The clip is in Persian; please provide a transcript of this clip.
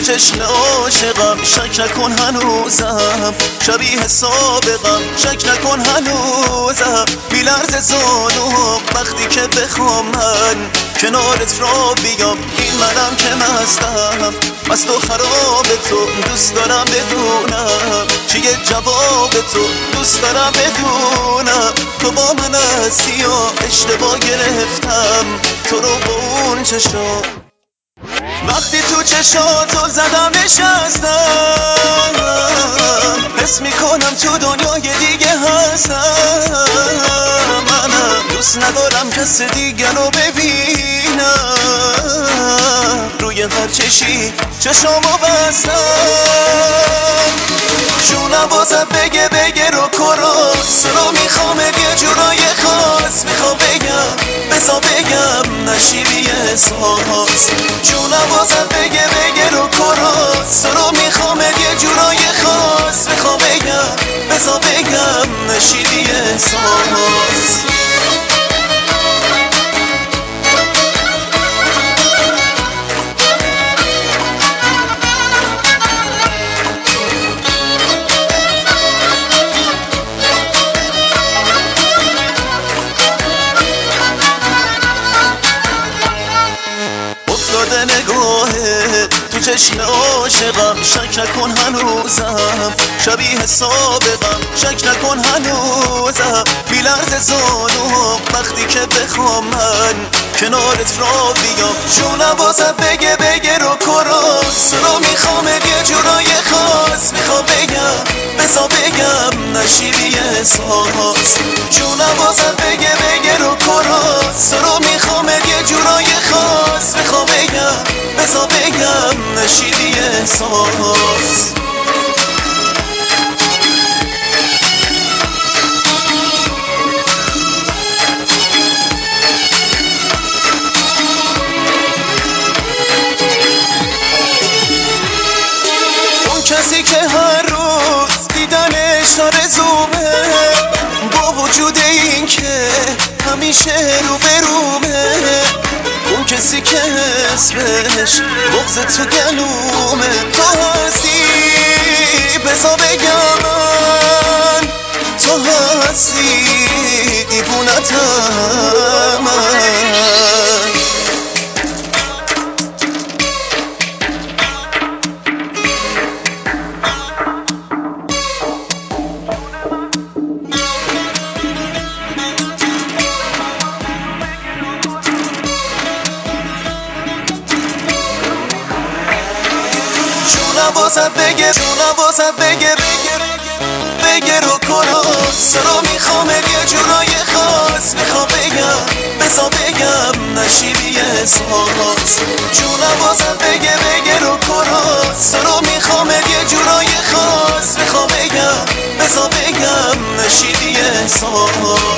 چشم عاشقم شک نکن هنوزم شبیه سابقم شک نکن هنوزم میلرزه زانوم وقتی که بخوام من کنارت را بیام این منم که مستم مست و خراب تو دوست دارم بدونم چیه جواب تو دوست دارم بدونم تو با من هستی و اشتباه گرفتم تو رو با اون چشم وقتی تو چشاتو زدم نشستم حس میکنم تو دنیای دیگه هستم منم دوست ندارم کس دیگه رو ببینم روی هر چشی چشامو بستم جونم واسه بگه رو کراس رو میخوام یه جورای خاص میخوام بگم بزا بگم نشیبی احساس جونم واسه بگه رو کراس رو میخوام یه جورای خاص میخوام بگم بزا بگم نشیبی احساس افتاده نگاهه تو چشم عاشقم شک نکن هنوزم شبیه سابقم شک نکن هنوزم میلرزه زانوم وقتی که بخوام من کنارت را بیام جونم واسه بگه رو کراس رو میخوام یه جورای خاص میخوام بگم بزا بگم نشیبی احساس جونم واسه بگه رو کراس رو میخوام یه جورای خاص میخوام بگم بزا بگم نشیدی احساس اون کسی که هر روز دیدنش آرزومه با وجود این که همیشه رو برومه اون کسی که اسمش بغض تو گلومه تو هستی بزا بگم من تو هستی دیوونتم من جونم واسه بگه رو کراس رو میخوام یه جورای خاص میخوام بگم بزا بگم نشیبی احساس جونم واسه بگه رو کراس رو میخوام یه جورای خاص میخوام بگم بزا بگم نشیبی احساس